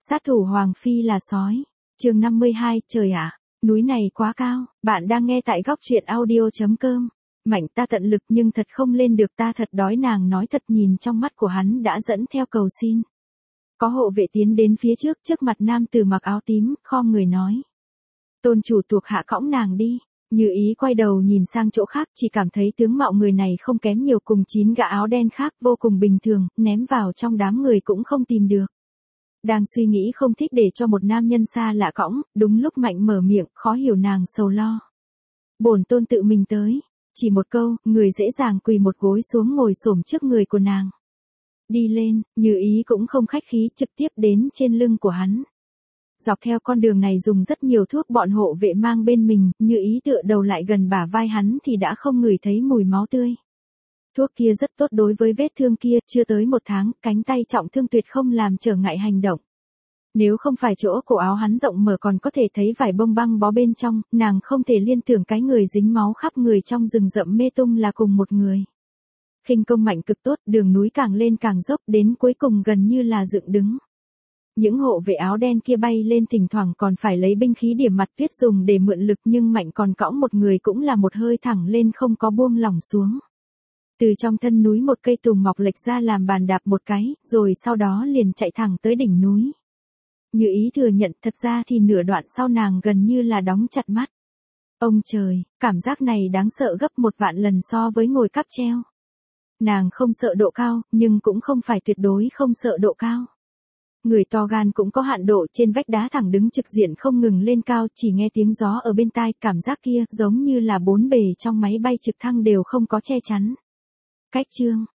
Sát thủ Hoàng Phi là sói. Chương 52, trời ạ, núi này quá cao. Bạn đang nghe tại góc truyện audio.com. Mạnh ta tận lực nhưng thật không lên được, ta thật đói, nàng nói thật, nhìn trong mắt của hắn đã dẫn theo cầu xin. Có hộ vệ tiến đến phía trước mặt nam tử mặc áo tím, khom người nói. Tôn chủ thuộc hạ cõng nàng đi. Như Ý quay đầu nhìn sang chỗ khác, chỉ cảm thấy tướng mạo người này không kém nhiều cùng 9 gã áo đen khác, vô cùng bình thường, ném vào trong đám người cũng không tìm được. Đang suy nghĩ không thích để cho một nam nhân xa lạ cõng, đúng lúc Mạnh mở miệng, khó hiểu nàng sầu lo. Bổn tôn tự mình tới. Chỉ một câu, người dễ dàng quỳ một gối xuống ngồi xổm trước người của nàng. Đi lên, Như Ý cũng không khách khí, trực tiếp đến trên lưng của hắn. Dọc theo con đường này dùng rất nhiều thuốc bọn hộ vệ mang bên mình, Như Ý tựa đầu lại gần bả vai hắn thì đã không ngửi thấy mùi máu tươi. Thuốc kia rất tốt đối với vết thương kia, chưa tới 1 tháng, cánh tay trọng thương tuyệt không làm trở ngại hành động. Nếu không phải chỗ cổ áo hắn rộng mở còn có thể thấy vải bông băng bó bên trong, nàng không thể liên tưởng cái người dính máu khắp người trong rừng rậm mê tung là cùng một người. Khinh công Mạnh cực tốt, đường núi càng lên càng dốc, đến cuối cùng gần như là dựng đứng. Những hộ vệ áo đen kia bay lên, thỉnh thoảng còn phải lấy binh khí điểm mặt tuyết dùng để mượn lực, nhưng Mạnh còn cõng một người cũng là một hơi thẳng lên, không có buông lỏng xuống. Từ trong thân núi một cây tùng mọc lệch ra làm bàn đạp một cái, rồi sau đó liền chạy thẳng tới đỉnh núi. Như Ý thừa nhận, thật ra thì nửa đoạn sau nàng gần như là đóng chặt mắt. Ông trời, cảm giác này đáng sợ gấp 1.000.000 lần so với ngồi cáp treo. Nàng không sợ độ cao, nhưng cũng không phải tuyệt đối không sợ độ cao. Người to gan cũng có hạn độ, trên vách đá thẳng đứng trực diện không ngừng lên cao, chỉ nghe tiếng gió ở bên tai, cảm giác kia giống như là 4 bề trong máy bay trực thăng đều không có che chắn. Cách chương,